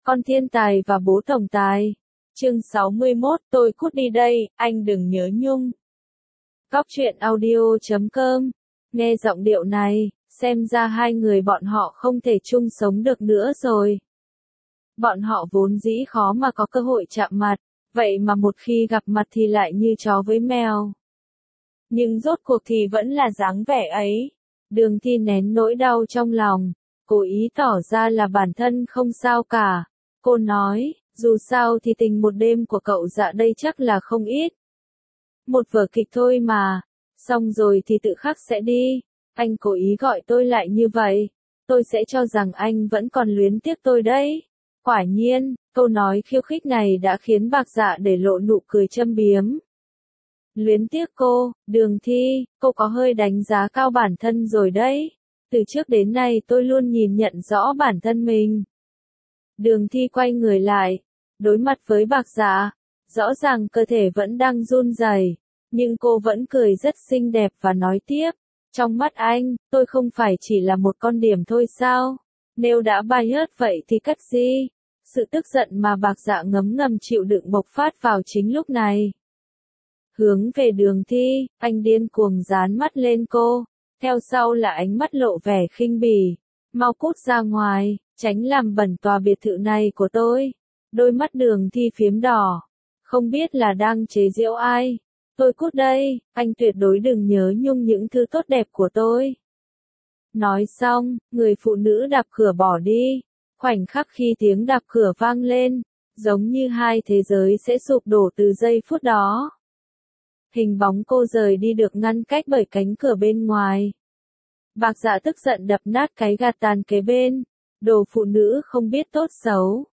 Con thiên tài và bố tổng tài. Chương 61, tôi cút đi đây, anh đừng nhớ nhung. Góc truyện audio.com. Nghe giọng điệu này, xem ra hai người bọn họ không thể chung sống được nữa rồi. Bọn họ vốn dĩ khó mà có cơ hội chạm mặt, vậy mà một khi gặp mặt thì lại như chó với mèo. Nhưng rốt cuộc thì vẫn là dáng vẻ ấy. Đường Thi nén nỗi đau trong lòng, cố ý tỏ ra là bản thân không sao cả. Cô nói, dù sao thì tình một đêm của cậu Dạ đây chắc là không ít. Một vở kịch thôi mà, xong rồi thì tự khắc sẽ đi. Anh cố ý gọi tôi lại như vậy, tôi sẽ cho rằng anh vẫn còn luyến tiếc tôi đấy. Quả nhiên, câu nói khiêu khích này đã khiến Bạc Dạ để lộ nụ cười châm biếm. Luyến tiếc cô, Đường Thi, cô có hơi đánh giá cao bản thân rồi đấy. Từ trước đến nay tôi luôn nhìn nhận rõ bản thân mình. Đường Thi quay người lại, đối mặt với Bạc Dạ, rõ ràng cơ thể vẫn đang run rẩy, nhưng cô vẫn cười rất xinh đẹp và nói tiếp, trong mắt anh, tôi không phải chỉ là một con điểm thôi sao? Nếu đã bias vậy thì cắt gì? Sự tức giận mà Bạc Dạ ngấm ngầm chịu đựng bộc phát vào chính lúc này. Hướng về Đường Thi, anh điên cuồng dán mắt lên cô, theo sau là ánh mắt lộ vẻ khinh bỉ. Mau cút ra ngoài, tránh làm bẩn tòa biệt thự này của tôi. Đôi mắt Đường Thi phiếm đỏ, không biết là đang chế giễu ai. Tôi cút đây, anh tuyệt đối đừng nhớ nhung những thứ tốt đẹp của tôi. Nói xong, người phụ nữ đạp cửa bỏ đi. Khoảnh khắc khi tiếng đạp cửa vang lên, giống như hai thế giới sẽ sụp đổ từ giây phút đó. Hình bóng cô rời đi được ngăn cách bởi cánh cửa bên ngoài. Bạc Dạ tức giận đập nát cái gạt tàn kế bên. Đồ phụ nữ không biết tốt xấu.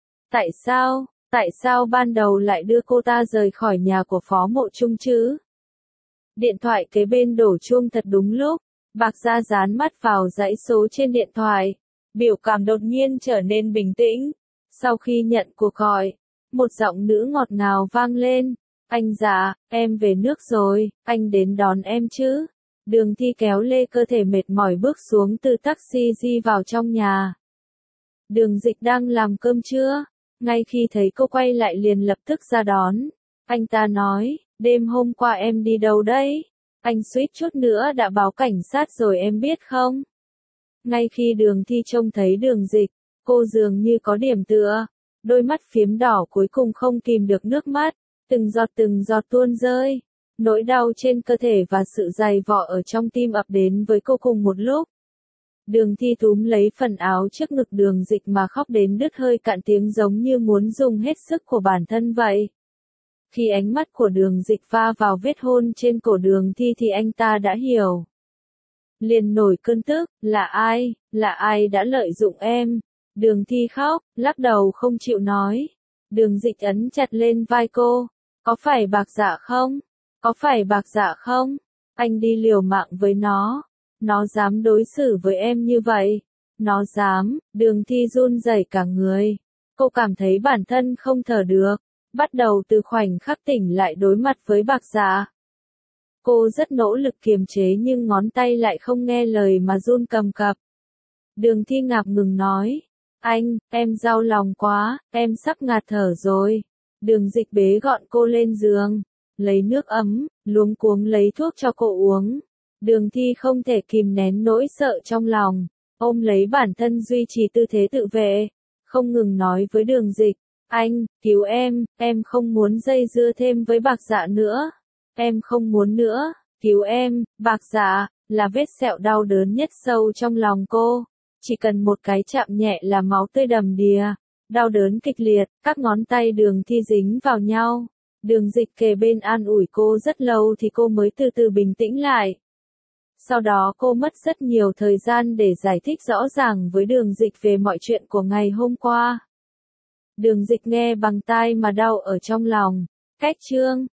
Tại sao ban đầu lại đưa cô ta rời khỏi nhà của Phó Mộ Trung chứ? Điện thoại kế bên đổ chuông thật đúng lúc. Bạc Dạ dán mắt vào dãy số trên điện thoại. Biểu cảm đột nhiên trở nên bình tĩnh. Sau khi nhận cuộc gọi, một giọng nữ ngọt ngào vang lên. Anh Dạ, em về nước rồi, anh đến đón em chứ? Đường Thi kéo lê cơ thể mệt mỏi bước xuống từ taxi di vào trong nhà. Đường Dịch đang làm cơm trưa, ngay khi thấy cô quay lại liền lập tức ra đón. Anh ta nói, đêm hôm qua em đi đâu đấy? Anh suýt chút nữa đã báo cảnh sát rồi em biết không? Ngay khi Đường Thi trông thấy Đường Dịch, cô dường như có điểm tựa, đôi mắt phiếm đỏ cuối cùng không kìm được nước mắt, từng giọt tuôn rơi. Nỗi đau trên cơ thể và sự dày vò ở trong tim ập đến với cô cùng một lúc. Đường Thi túm lấy phần áo trước ngực Đường Dịch mà khóc đến đứt hơi cạn tiếng giống như muốn dùng hết sức của bản thân vậy. Khi ánh mắt của Đường Dịch va vào vết hôn trên cổ Đường Thi thì anh ta đã hiểu. Liền nổi cơn tức, là ai đã lợi dụng em? Đường Thi khóc, lắc đầu không chịu nói. Đường Dịch ấn chặt lên vai cô, có phải Bạc Dạ không? Có phải Bạc Dạ không? Anh đi liều mạng với nó dám đối xử với em như vậy. Nó dám, Đường Thi run rẩy cả người. Cô cảm thấy bản thân không thở được, bắt đầu từ khoảnh khắc tỉnh lại đối mặt với Bạc Dạ. Cô rất nỗ lực kiềm chế nhưng ngón tay lại không nghe lời mà run cầm cập. Đường Thi ngập ngừng nói, em đau lòng quá, em sắp ngạt thở rồi. Đường Dịch bế gọn cô lên giường, lấy nước ấm, luống cuống lấy thuốc cho cô uống. Đường Thi không thể kìm nén nỗi sợ trong lòng, ôm lấy bản thân duy trì tư thế tự vệ, không ngừng nói với Đường Dịch, anh, cứu em không muốn dây dưa thêm với Bạc Dạ nữa. Em không muốn nữa, cứu em, Bạc Dạ, là vết sẹo đau đớn nhất sâu trong lòng cô. Chỉ cần một cái chạm nhẹ là máu tươi đầm đìa, đau đớn kịch liệt, các ngón tay Đường Thi dính vào nhau. Đường Dịch kề bên an ủi cô rất lâu thì cô mới từ từ bình tĩnh lại. Sau đó cô mất rất nhiều thời gian để giải thích rõ ràng với Đường Dịch về mọi chuyện của ngày hôm qua. Đường Dịch nghe bằng tai mà đau ở trong lòng. Cách chương